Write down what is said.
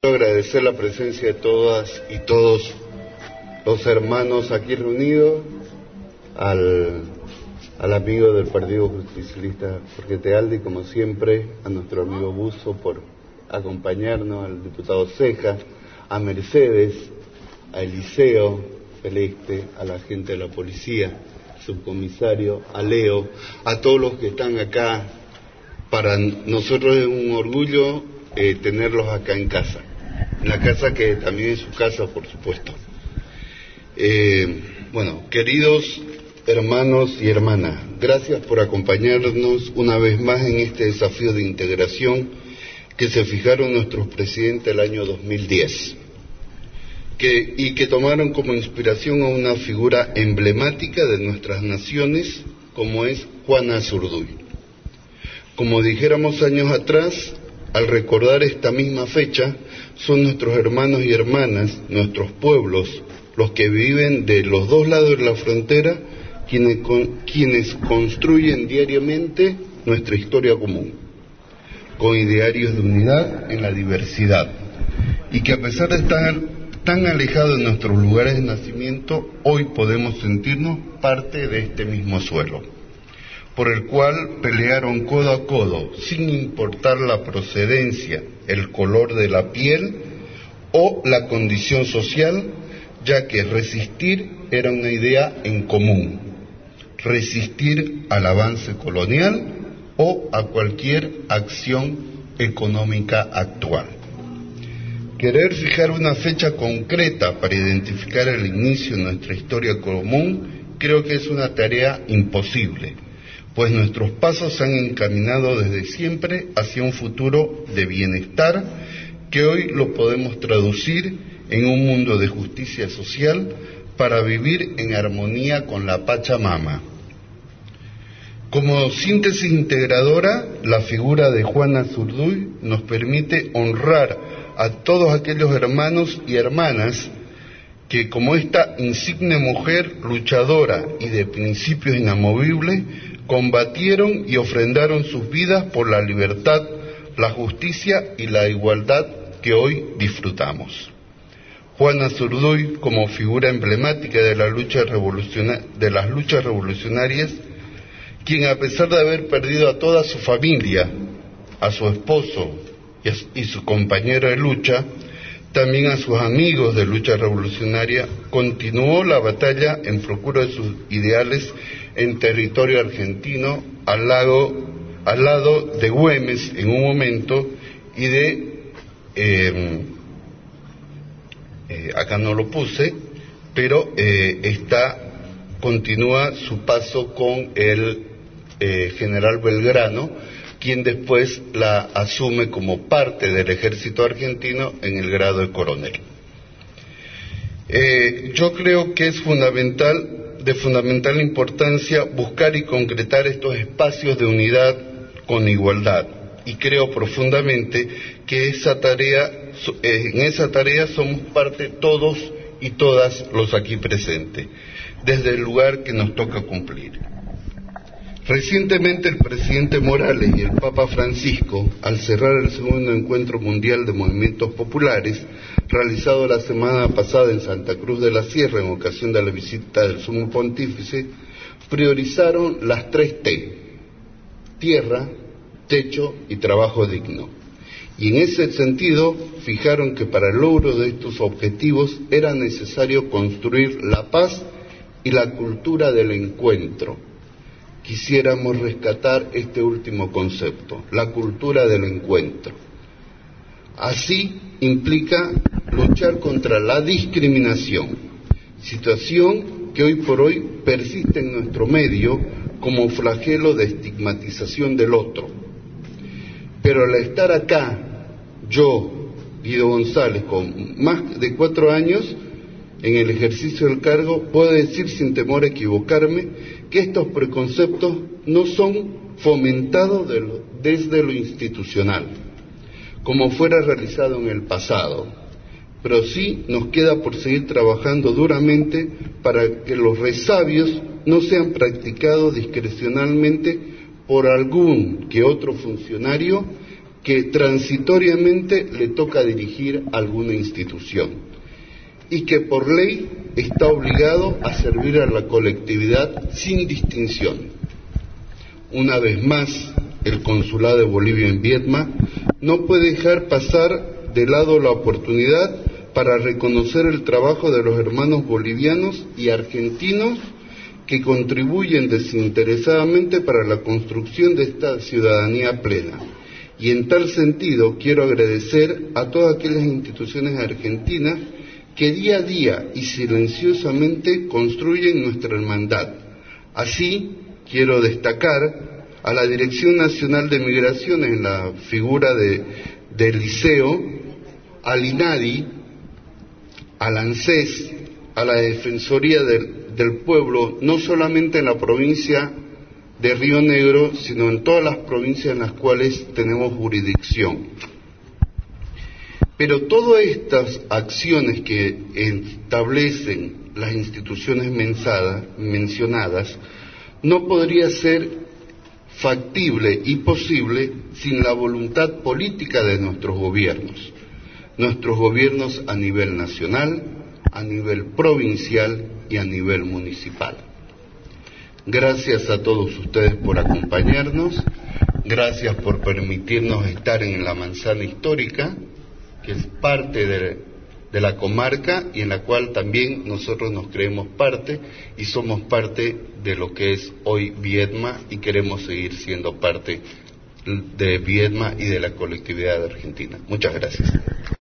Agradecer la presencia de todas y todos los hermanos aquí reunidos, al amigo del Partido Justicialista Jorge Tealdi, como siempre, a nuestro amigo Buzo por acompañarnos, al diputado Ceja, a Mercedes, a Eliseo Celeste, a la gente de la policía, subcomisario, a Leo, a todos los que están acá. Para nosotros es un orgullo tenerlos acá en casa, en la casa que también es su casa, por supuesto. Bueno, queridos hermanos y hermanas, gracias por acompañarnos una vez más en este desafío de integración que se fijaron nuestros presidentes el año 2010 y que tomaron como inspiración a una figura emblemática de nuestras naciones como es Juana Azurduy. Como dijéramos años atrás, al recordar esta misma fecha, son nuestros hermanos y hermanas, nuestros pueblos, los que viven de los dos lados de la frontera, quienes construyen diariamente nuestra historia común, con idearios de unidad en la diversidad, y que a pesar de estar tan alejados de nuestros lugares de nacimiento, hoy podemos sentirnos parte de este mismo suelo, por el cual pelearon codo a codo, sin importar la procedencia, el color de la piel o la condición social, ya que resistir era una idea en común, resistir al avance colonial o a cualquier acción económica actual. Querer fijar una fecha concreta para identificar el inicio de nuestra historia común creo que es una tarea imposible, pues nuestros pasos se han encaminado desde siempre hacia un futuro de bienestar que hoy lo podemos traducir en un mundo de justicia social para vivir en armonía con la Pachamama. Como síntesis integradora, la figura de Juana Azurduy nos permite honrar a todos aquellos hermanos y hermanas que, como esta insigne mujer luchadora y de principios inamovibles, combatieron y ofrendaron sus vidas por la libertad, la justicia y la igualdad que hoy disfrutamos. Juana Azurduy, como figura emblemática de las luchas revolucionarias, quien a pesar de haber perdido a toda su familia, a su esposo y su compañero de lucha, también a sus amigos de lucha revolucionaria, continuó la batalla en procura de sus ideales en territorio argentino, al lado de Güemes en un momento y de acá no lo puse, pero continúa su paso con el general Belgrano, quien después la asume como parte del ejército argentino en el grado de coronel. Yo creo que es de fundamental importancia buscar y concretar estos espacios de unidad con igualdad, y creo profundamente que en esa tarea somos parte todos y todas los aquí presentes, desde el lugar que nos toca cumplir. Recientemente el presidente Morales y el Papa Francisco, al cerrar el segundo encuentro mundial de movimientos populares, realizado la semana pasada en Santa Cruz de la Sierra en ocasión de la visita del Sumo Pontífice, priorizaron las 3 T: tierra, techo y trabajo digno. Y en ese sentido fijaron que para el logro de estos objetivos era necesario construir la paz y la cultura del encuentro. Quisiéramos rescatar este último concepto, la cultura del encuentro. Así implica luchar contra la discriminación, situación que hoy por hoy persiste en nuestro medio como flagelo de estigmatización del otro. Pero al estar acá, yo, Guido González, con más de 4 años en el ejercicio del cargo, puedo decir sin temor a equivocarme que estos preconceptos no son fomentados desde lo institucional, como fuera realizado en el pasado, pero sí nos queda por seguir trabajando duramente para que los resabios no sean practicados discrecionalmente por algún que otro funcionario que transitoriamente le toca dirigir alguna institución y que por ley está obligado a servir a la colectividad sin distinción. Una vez más, el Consulado de Bolivia en Viedma no puede dejar pasar de lado la oportunidad para reconocer el trabajo de los hermanos bolivianos y argentinos que contribuyen desinteresadamente para la construcción de esta ciudadanía plena. Y en tal sentido quiero agradecer a todas aquellas instituciones argentinas que día a día y silenciosamente construyen nuestra hermandad. Así, quiero destacar a la Dirección Nacional de Migraciones en la figura del Liceo, al INADI, al ANSES, a la Defensoría del Pueblo, no solamente en la provincia de Río Negro, sino en todas las provincias en las cuales tenemos jurisdicción. Pero todas estas acciones que establecen las instituciones mencionadas no podría ser factible y posible sin la voluntad política de nuestros gobiernos a nivel nacional, a nivel provincial y a nivel municipal. Gracias a todos ustedes por acompañarnos, gracias por permitirnos estar en la manzana histórica, que es parte de la comarca y en la cual también nosotros nos creemos parte y somos parte de lo que es hoy Viedma y queremos seguir siendo parte de Viedma y de la colectividad argentina. Muchas gracias.